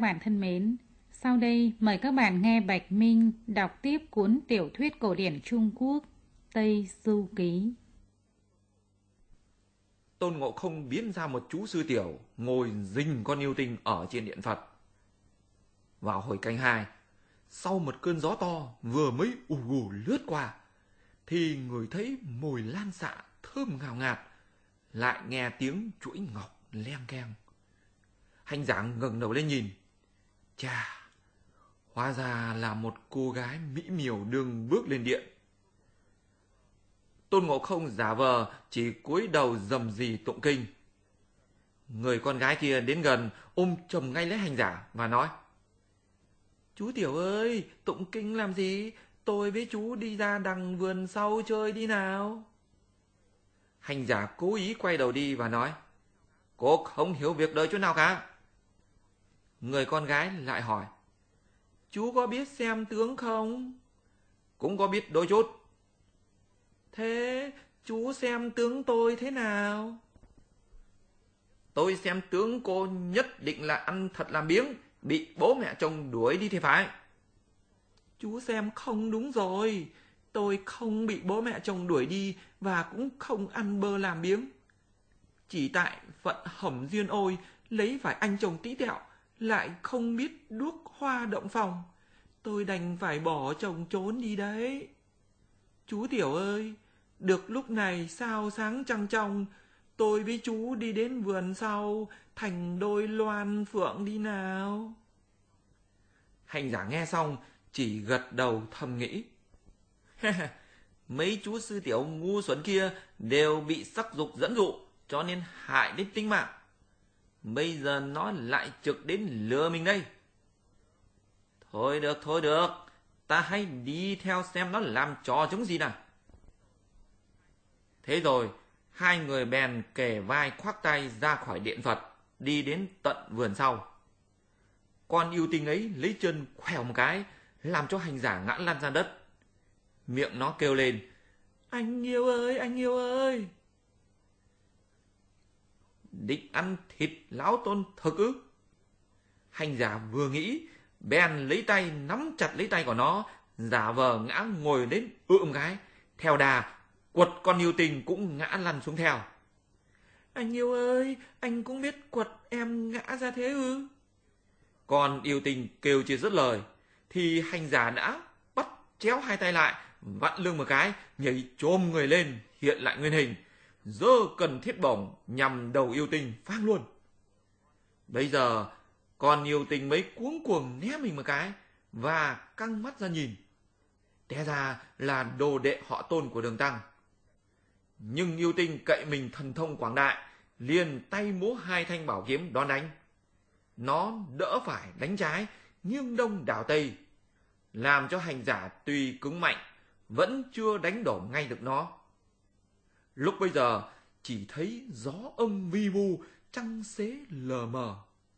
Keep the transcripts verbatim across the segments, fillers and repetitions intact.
bạn thân mến, sau đây mời các bạn nghe Bạch Minh đọc tiếp cuốn tiểu thuyết cổ điển Trung Quốc Tây Du Ký. Tôn Ngộ Không biến ra một chú sư tiểu ngồi rình con yêu tinh ở trên điện Phật. Vào hồi canh hai, sau một cơn gió to vừa mới ù ù lướt qua, thì người thấy mùi lan xạ thơm ngào ngạt, lại nghe tiếng chuỗi ngọc leng keng. Hành giả ngẩng đầu lên nhìn, chà, hóa ra là một cô gái mỹ miều đường bước lên điện. Tôn Ngộ Không giả vờ chỉ cúi đầu rầm rì tụng kinh. Người con gái kia đến gần ôm chầm ngay lấy hành giả và nói: "Chú tiểu ơi, tụng kinh làm gì? Tôi với chú đi ra đằng vườn sau chơi đi nào." Hành giả cố ý quay đầu đi và nói: "Cô không hiểu việc đời chỗ nào cả." Người con gái lại hỏi: "Chú có biết xem tướng không?" "Cũng có biết đôi chút." "Thế chú xem tướng tôi thế nào?" "Tôi xem tướng cô nhất định là ăn thật làm biếng, bị bố mẹ chồng đuổi đi thì phải." "Chú xem không đúng rồi. Tôi không bị bố mẹ chồng đuổi đi và cũng không ăn bơ làm biếng. Chỉ tại phận hẩm duyên ôi, lấy phải anh chồng tí tẹo, lại không biết đuốc hoa động phòng. Tôi đành phải bỏ chồng trốn đi đấy. Chú tiểu ơi, được lúc này sao sáng trăng trong, tôi với chú đi đến vườn sau, thành đôi loan phượng đi nào." Hành giả nghe xong chỉ gật đầu thầm nghĩ: "Mấy chú sư tiểu ngu xuẩn kia đều bị sắc dục dẫn dụ, cho nên hại đến tính mạng. Bây giờ nó lại trực đến lừa mình đây. Thôi được, thôi được, ta hãy đi theo xem nó làm trò chống gì nào." Thế rồi, hai người bèn kề vai khoác tay ra khỏi điện Phật, đi đến tận vườn sau. Con yêu tinh ấy lấy chân khèo một cái, làm cho hành giả ngã lăn ra đất. Miệng nó kêu lên: "Anh yêu ơi, anh yêu ơi!" "Định ăn thịt lão tôn thực ư?" Hành giả vừa nghĩ, bèn lấy tay nắm chặt lấy tay của nó, giả vờ ngã ngồi đến ượm cái, theo đà quật con yêu tinh cũng ngã lăn xuống theo. "Anh yêu ơi, anh cũng biết quật em ngã ra thế ư?" Con yêu tinh kêu chưa dứt lời, thì hành giả đã bắt chéo hai tay lại, vặn lưng một cái, nhảy chồm người lên, hiện lại nguyên hình, giơ cần thiết bổng nhằm đầu yêu tinh phang luôn. Bây giờ con yêu tinh mới cuống cuồng né mình một cái và căng mắt ra nhìn. Té ra là đồ đệ họ Tôn của Đường Tăng. Nhưng yêu tinh cậy mình thần thông quảng đại, liền tay múa hai thanh bảo kiếm đón đánh. Nó đỡ phải đánh trái, nghiêng đông đảo tây, làm cho hành giả tuy cứng mạnh, vẫn chưa đánh đổ ngay được nó. Lúc bây giờ chỉ thấy gió âm vi vu, trăng xế lờ mờ.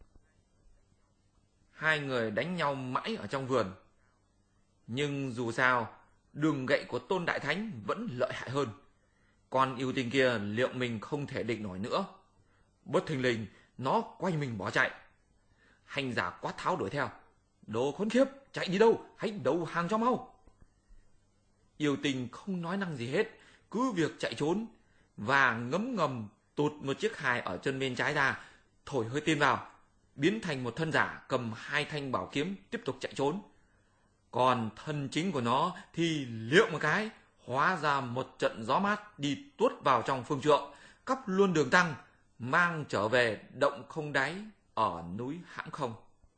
Hai người đánh nhau mãi ở trong vườn. Nhưng dù sao, đường gậy của Tôn Đại Thánh vẫn lợi hại hơn. Con yêu tinh kia liệu mình không thể địch nổi nữa. Bất thình lình, nó quay mình bỏ chạy. Hành giả quát tháo đuổi theo: "Đồ khốn khiếp, chạy đi đâu, hãy đầu hàng cho mau." Yêu tinh không nói năng gì hết, cứ việc chạy trốn, và ngấm ngầm tụt một chiếc hài ở chân bên trái ra, thổi hơi tiên vào, biến thành một thân giả cầm hai thanh bảo kiếm tiếp tục chạy trốn. Còn thân chính của nó thì liệu một cái, hóa ra một trận gió mát đi tuốt vào trong phương trượng, cắp luôn Đường Tăng, mang trở về động không đáy ở núi Hãng Không.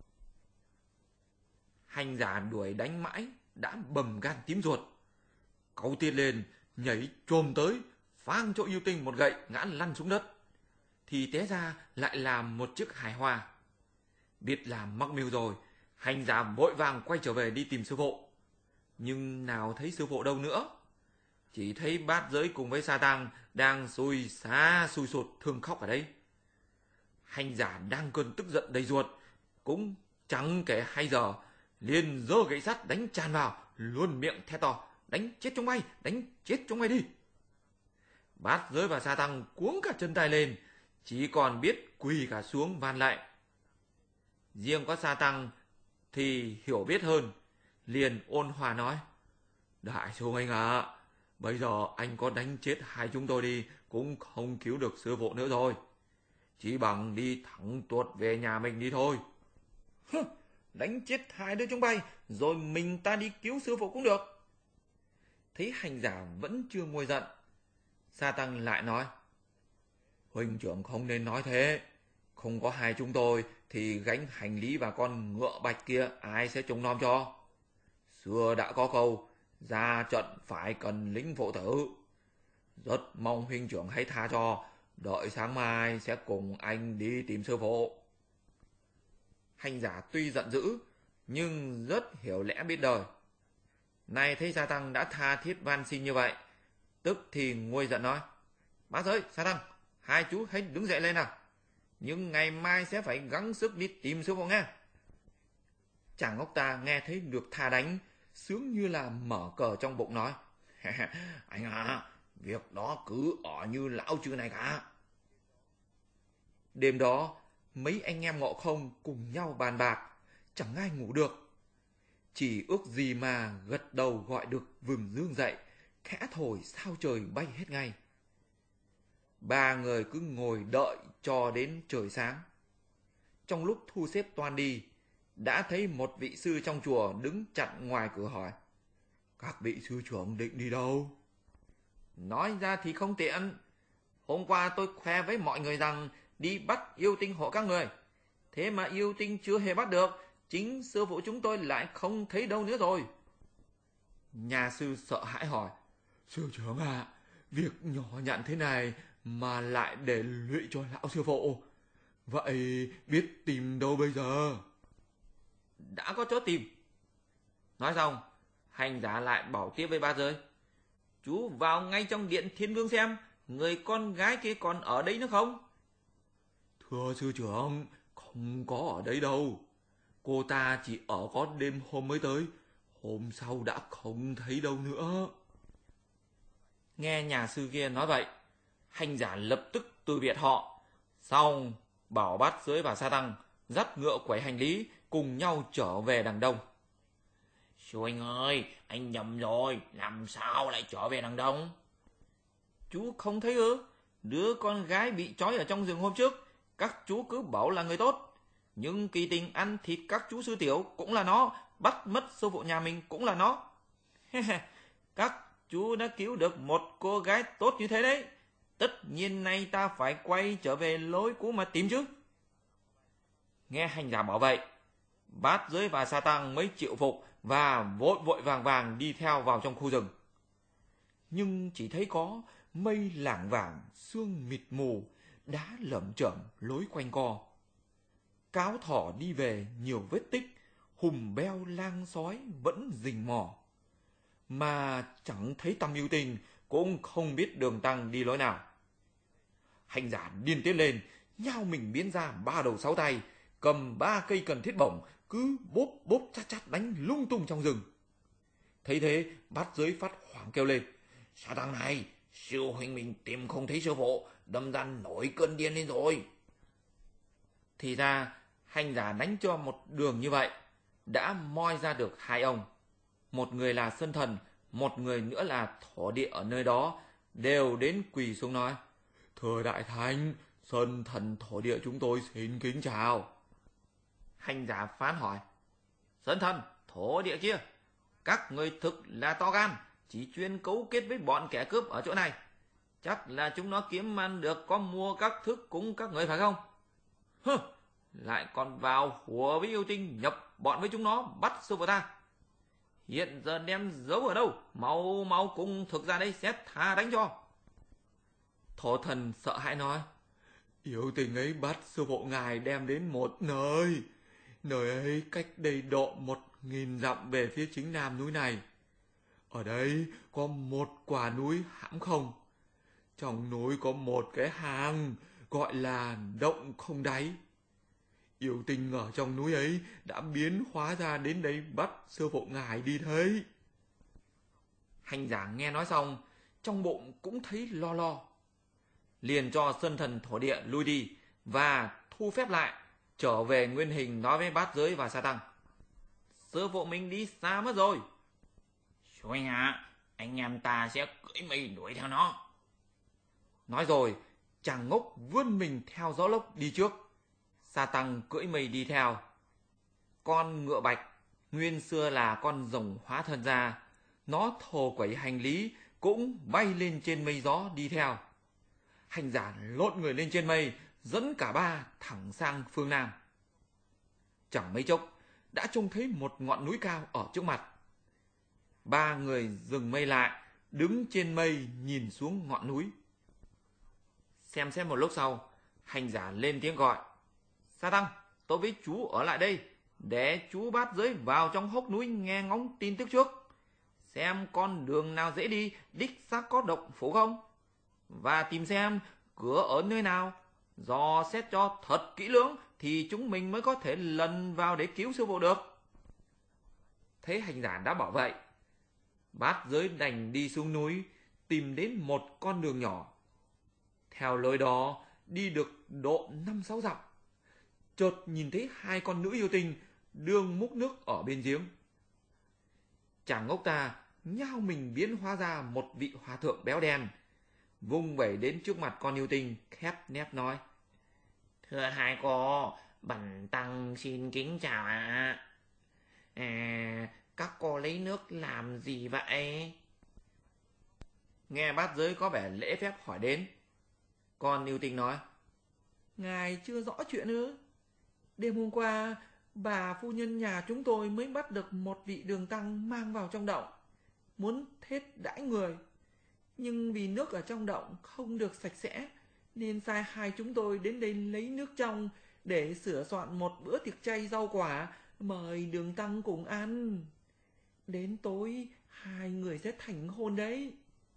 Hành giả đuổi đánh mãi đã bầm gan tím ruột, cáu tiên lên, nhảy chồm tới, phang cho yêu tinh một gậy ngã lăn xuống đất, thì té ra lại là một chiếc hài hoa. Biết là mắc mưu rồi, hành giả vội vàng quay trở về đi tìm sư phụ. Nhưng nào thấy sư phụ đâu nữa, chỉ thấy Bát Giới cùng với Sa Tăng đang xùi xá xùi sụt thương khóc ở đấy. Hành giả đang cơn tức giận đầy ruột, cũng chẳng kể hay giờ, liền giơ gậy sắt đánh tràn vào, luôn miệng thét to: "Đánh chết chúng mày, đánh chết chúng mày đi!" Bát Giới và Sa Tăng cuống cả chân tay lên, chỉ còn biết quỳ cả xuống van lại. Riêng có Sa Tăng thì hiểu biết hơn, liền ôn hòa nói: Đại sư anh ạ, à, bây giờ anh có đánh chết hai chúng tôi đi cũng không cứu được sư phụ nữa rồi. Chỉ bằng đi thẳng tuột về nhà mình đi thôi. Đánh chết hai đứa chúng bay, rồi mình ta đi cứu sư phụ cũng được. Thấy hành giả vẫn chưa nguôi giận, Sa Tăng lại nói: Huynh trưởng không nên nói thế. Không có hai chúng tôi thì gánh hành lý và con ngựa bạch kia ai sẽ trông nom cho? Xưa đã có câu, ra trận phải cần lính phụ tử. Rất mong huynh trưởng hãy tha cho, đợi sáng mai sẽ cùng anh đi tìm sư phụ. Hành giả tuy giận dữ, nhưng rất hiểu lẽ biết đời. Nay thấy Sa Tăng đã tha thiết van xin như vậy, tức thì nguôi giận nói: Bác giới, Sa Tăng, hai chú hãy đứng dậy lên nào. Nhưng ngày mai sẽ phải gắng sức đi tìm sư phụ nghe. Chàng ngốc ta nghe thấy được tha đánh, sướng như là mở cờ trong bụng nói: Anh à, việc đó cứ ở như lão chư này cả. Đêm đó, mấy anh em Ngộ Không cùng nhau bàn bạc, chẳng ai ngủ được. Chỉ ước gì mà gật đầu gọi được vừng dương dậy, khẽ thổi sao trời bay hết ngay. Ba người cứ ngồi đợi cho đến trời sáng. Trong lúc thu xếp toan đi, đã thấy một vị sư trong chùa đứng chặn ngoài cửa hỏi: Các vị sư trưởng định đi đâu? Nói ra thì không tiện. Hôm qua tôi khoe với mọi người rằng đi bắt yêu tinh hộ các người. Thế mà yêu tinh chưa hề bắt được, chính sư phụ chúng tôi lại không thấy đâu nữa rồi. Nhà sư sợ hãi hỏi: Sư trưởng ạ, à, việc nhỏ nhặn thế này mà lại để lụy cho lão sư phụ. Vậy biết tìm đâu bây giờ? Đã có chỗ tìm. Nói xong, hành giả lại bảo tiếp với ba giới: Chú vào ngay trong điện Thiên Vương xem, người con gái kia còn ở đấy nữa không? Thưa sư trưởng, không có ở đấy đâu. Cô ta chỉ ở có đêm hôm mới tới, hôm sau đã không thấy đâu nữa. Nghe nhà sư kia nói vậy, hành giả lập tức từ biệt họ, xong bảo Bát Giới và Sa Tăng dắt ngựa quẩy hành lý cùng nhau trở về đằng đông. Sư anh ơi, anh nhầm rồi, làm sao lại trở về đằng đông? Chú không thấy ư? Đứa con gái bị trói ở trong rừng hôm trước, các chú cứ bảo là người tốt. Nhưng kỳ tình ăn thịt các chú sư tiểu cũng là nó, bắt mất sư phụ nhà mình cũng là nó. Các chú đã cứu được một cô gái tốt như thế đấy. Tất nhiên nay ta phải quay trở về lối cũ mà tìm chứ. Nghe hành giả bảo vậy, Bát Giới và Sa Tăng mới chịu phục và vội vội vàng vàng đi theo vào trong khu rừng. Nhưng chỉ thấy có mây lảng vảng, sương mịt mù, đá lởm chởm lối quanh co. Cáo thỏ đi về nhiều vết tích, hùm beo lang sói vẫn rình mò. Mà chẳng thấy tăm yêu tình, cũng không biết đường tăng đi lối nào. Hành giả điên tiết lên, nhao mình biến ra ba đầu sáu tay, cầm ba cây cần thiết bổng, cứ bốp bốp chát chát đánh lung tung trong rừng. Thấy thế, Bát Giới phát hoảng kêu lên: Sa Tăng này, sư huynh mình tìm không thấy sư phụ, đâm ra nổi cơn điên lên rồi. Thì ra, hành giả đánh cho một đường như vậy, đã moi ra được hai ông. Một người là Sơn Thần, một người nữa là Thổ Địa ở nơi đó, đều đến quỳ xuống nói: Thưa Đại Thánh, Sơn Thần Thổ Địa chúng tôi xin kính chào. Hành giả phán hỏi: Sơn Thần, Thổ Địa kia, các người thực là to gan, chỉ chuyên cấu kết với bọn kẻ cướp ở chỗ này. Chắc là chúng nó kiếm ăn được có mua các thức cúng các người phải không? Hừ, lại còn vào hùa với yêu tinh, nhập bọn với chúng nó bắt sư phụ ta. Hiện giờ đem giấu ở đâu? Mau mau cùng thực ra đây sẽ tha đánh cho. Thổ Thần sợ hãi nói: Yêu tình ấy bắt sư phụ ngài đem đến một nơi. Nơi ấy cách đây độ một nghìn dặm về phía chính nam núi này. Ở đây có một quả núi hãm không. Trong núi có một cái hang gọi là động không đáy. Yêu tinh ở trong núi ấy đã biến hóa ra đến đây bắt sư phụ ngài đi thấy. Hành giả nghe nói xong, trong bụng cũng thấy lo lo. Liền cho Sơn Thần Thổ Địa lui đi và thu phép lại, trở về nguyên hình nói với bát giới và sa tăng. Sư phụ mình đi xa mất rồi. Chú anh ạ, anh em ta sẽ cưỡi mây đuổi theo nó. Nói rồi, chàng ngốc vươn mình theo gió lốc đi trước. Sa tăng cưỡi mây đi theo. Con ngựa bạch, nguyên xưa là con rồng hóa thân ra, nó thồ quẩy hành lý, cũng bay lên trên mây gió đi theo. Hành giả lộn người lên trên mây, dẫn cả ba thẳng sang phương Nam. Chẳng mấy chốc, đã trông thấy một ngọn núi cao ở trước mặt. Ba người dừng mây lại, đứng trên mây nhìn xuống ngọn núi. Xem xét một lúc sau, hành giả lên tiếng gọi. Sa tăng, tôi với chú ở lại đây, để chú bát giới vào trong hốc núi nghe ngóng tin tức trước. Xem con đường nào dễ đi, đích xác có động phủ không? Và tìm xem cửa ở nơi nào. Dò xét cho thật kỹ lưỡng thì chúng mình mới có thể lần vào để cứu sư phụ được. Thế hành giả đã bảo vậy, bát giới đành đi xuống núi, tìm đến một con đường nhỏ. Theo lối đó, đi được độ năm sáu dặm, chợt nhìn thấy hai con nữ yêu tinh đương múc nước ở bên giếng. Chàng ngốc ta nhao mình biến hóa ra một vị hòa thượng béo đen, vung vẩy đến trước mặt con yêu tinh, khép nép nói. Thưa hai cô, bần tăng xin kính chào ạ. À, các cô lấy nước làm gì vậy? Nghe bát giới có vẻ lễ phép hỏi đến, con yêu tinh nói. Ngài chưa rõ chuyện ư? Đêm hôm qua, bà phu nhân nhà chúng tôi mới bắt được một vị đường tăng mang vào trong động, muốn thết đãi người. Nhưng vì nước ở trong động không được sạch sẽ, nên sai hai chúng tôi đến đây lấy nước trong để sửa soạn một bữa tiệc chay rau quả, mời đường tăng cùng ăn. Đến tối, hai người sẽ thành hôn đấy.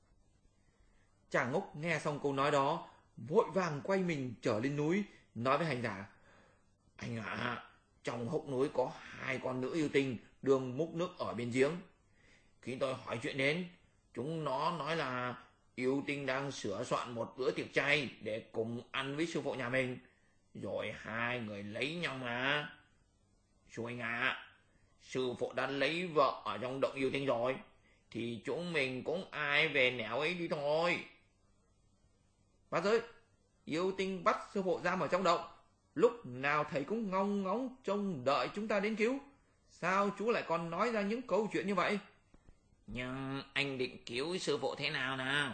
Chàng ngốc nghe xong câu nói đó, vội vàng quay mình trở lên núi, nói với hành giả. Anh ạ, à, trong hốc núi có hai con nữ yêu tinh đương múc nước ở bên giếng. Khi tôi hỏi chuyện đến, chúng nó nói là yêu tinh đang sửa soạn một bữa tiệc chay để cùng ăn với sư phụ nhà mình. Rồi hai người lấy nhau mà. Chú anh ạ, à, sư phụ đã lấy vợ ở trong động yêu tinh rồi, thì chúng mình cũng ai về nẻo ấy đi thôi. Bát giới, yêu tinh bắt sư phụ giam ở trong động, lúc nào thầy cũng ngóng ngóng trông đợi chúng ta đến cứu. Sao chú lại còn nói ra những câu chuyện như vậy? Nhưng anh định cứu sư phụ thế nào nào?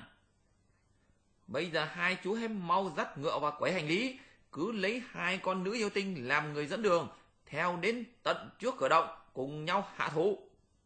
Bây giờ hai chú hãy mau dắt ngựa và quẩy hành lý, cứ lấy hai con nữ yêu tinh làm người dẫn đường, theo đến tận trước cửa động, cùng nhau hạ thủ.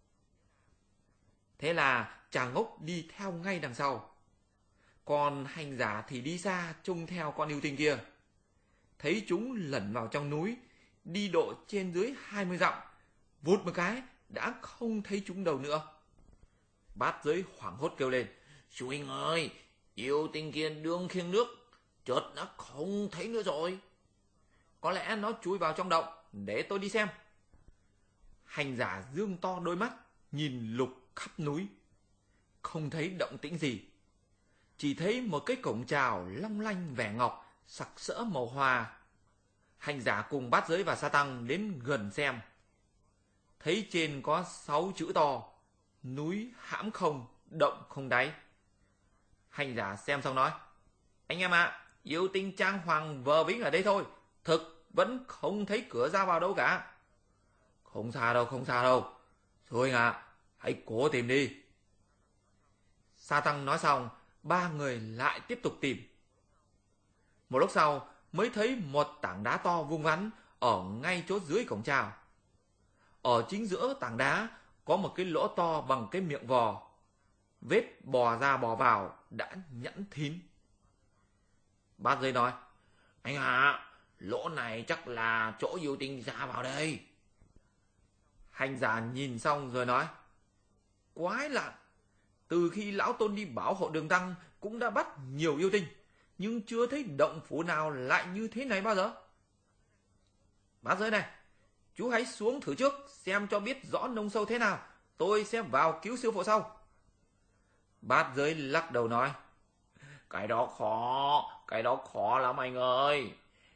Thế là chàng ngốc đi theo ngay đằng sau, còn hành giả thì đi xa trông theo con yêu tinh kia. Thấy chúng lẩn vào trong núi, đi độ trên dưới hai mươi dặm, vụt một cái đã không thấy chúng đâu nữa. Bát giới hoảng hốt kêu lên. Chú anh ơi, yêu tinh kia đương khiêng nước, chợt đã không thấy nữa rồi. Có lẽ nó chui vào trong động, để tôi đi xem. Hành giả dương to đôi mắt, nhìn lục khắp núi, không thấy động tĩnh gì. Chỉ thấy một cái cổng chào long lanh vẻ ngọc, sặc sỡ màu hoa. Hành giả cùng bát giới và sa tăng đến gần xem. Thấy trên có sáu chữ to: núi hãm không, động không đáy. Hành giả xem xong nói. Anh em ạ, à, yêu tinh trang hoàng vờ vĩnh ở đây thôi, thực vẫn không thấy cửa ra vào đâu cả. Không xa đâu, không xa đâu. Thôi anh ạ, à, hãy cố tìm đi. Sa tăng nói xong, ba người lại tiếp tục tìm. Một lúc sau mới thấy một tảng đá to vuông vắn ở ngay chỗ dưới cổng chào. Ở chính giữa tảng đá có một cái lỗ to bằng cái miệng vò, vết bò ra bò vào đã nhẵn thín. Bát giới nói. Anh ạ, à, lỗ này chắc là chỗ yêu tinh ra vào đây. Hành giả nhìn xong rồi nói. Quái lạ, từ khi lão tôn đi bảo hộ đường tăng cũng đã bắt nhiều yêu tinh, nhưng chưa thấy động phủ nào lại như thế này bao giờ. Bát giới này, chú hãy xuống thử trước, xem cho biết rõ nông sâu thế nào, tôi sẽ vào cứu sư phụ sau. Bát giới lắc đầu nói. Cái đó khó, cái đó khó lắm anh ơi.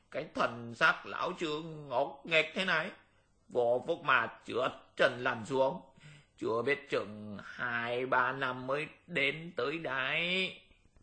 cái thần xác lão Trương ngốc nghếch thế này, vô phúc mà trượt trần lăn xuống, chưa biết chừng hai ba năm mới đến tới đấy.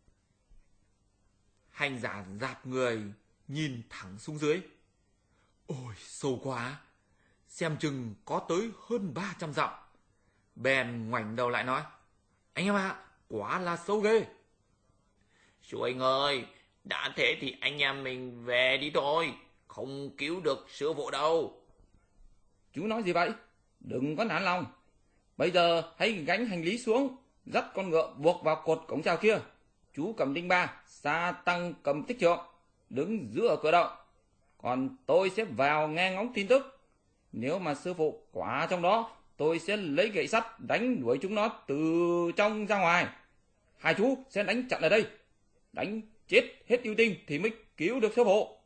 Hành giả rạp người, nhìn thẳng xuống dưới. Ôi, sâu quá, xem chừng có tới hơn ba trăm dặm. Bèn ngoảnh đầu lại nói, anh em ạ, à, quá là sâu ghê. Chú anh ơi, đã thế thì anh em mình về đi thôi, không cứu được sư phụ đâu. Chú nói gì vậy? Đừng có nản lòng. Bây giờ hãy gánh hành lý xuống, dắt con ngựa buộc vào cột cổng chào kia. Chú cầm đinh ba, Sa Tăng cầm tích trượng, đứng giữa cửa động. Còn tôi sẽ vào nghe ngóng tin tức. Nếu mà sư phụ quả trong đó, tôi sẽ lấy gậy sắt đánh đuổi chúng nó từ trong ra ngoài. Hai chú sẽ đánh chặn ở đây, đánh chết hết yêu tinh thì mới cứu được sư phụ.